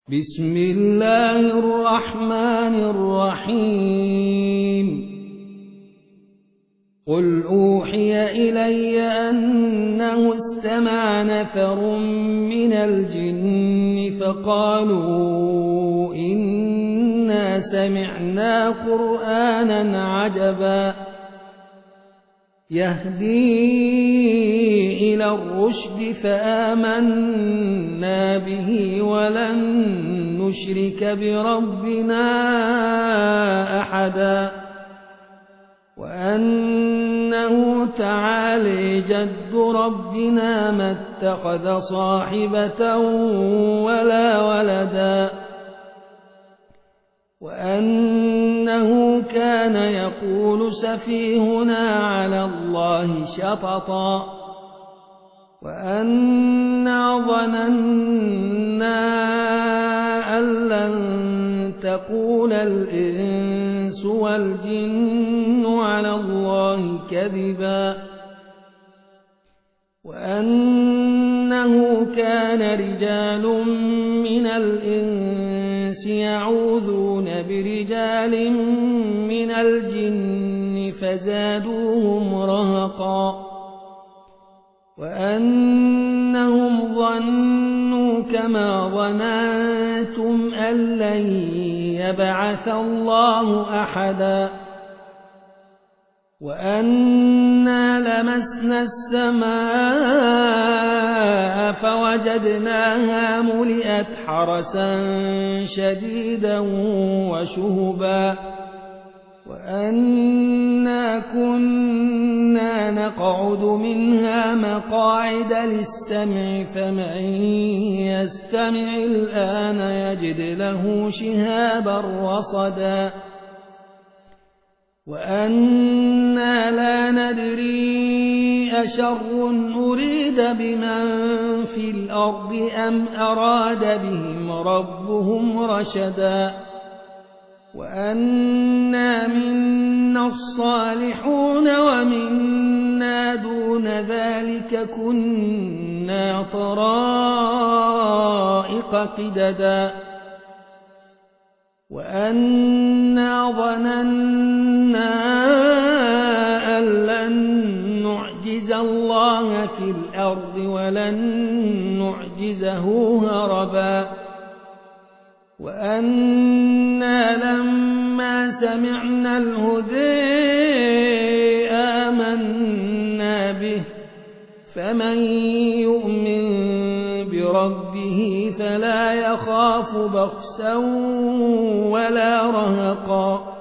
بسم الله الرحمن الرحيم قل أوحي إلي أنه استمع نفر من الجن فقالوا إنا سمعنا قرآنا عجبا يهدي إلى الرشد فآمنا به ولن نشرك بربنا أحدا وأنه تعالى جد ربنا ما اتخذ صاحبة ولا ولدا وأنه كان يقول سفيهنا على الله شططا وأنا ظننا أن لن تقول الإنس والجن على الله كذبا وأنه كان رجال من الإنس يعوذون برجال من الجن فزادوهم رهقا وأنهم ظنوا كما ظننتم أن لن يبعث الله أحدا وأنا لمسنا السماء فوجدناها ملئت حرسا شديدا وشهبا وأنا كنا نقعد منها مقاعد للسمع فمن يستمع الآن يجد له شهابا رصدا وأنا لا ندري أشر أريد بمن في الأرض أم أراد بهم ربهم رشدا وأنا منا الصالحون ومنا دون ذلك كنا طرائق قددا وأنا ظننا أن لن نعجز الله في الأرض ولن نعجزه هربا وأنا لما سمعنا الهدى آمنا به فمن يؤمن بربه فلا يخاف بخسا ولا رهقا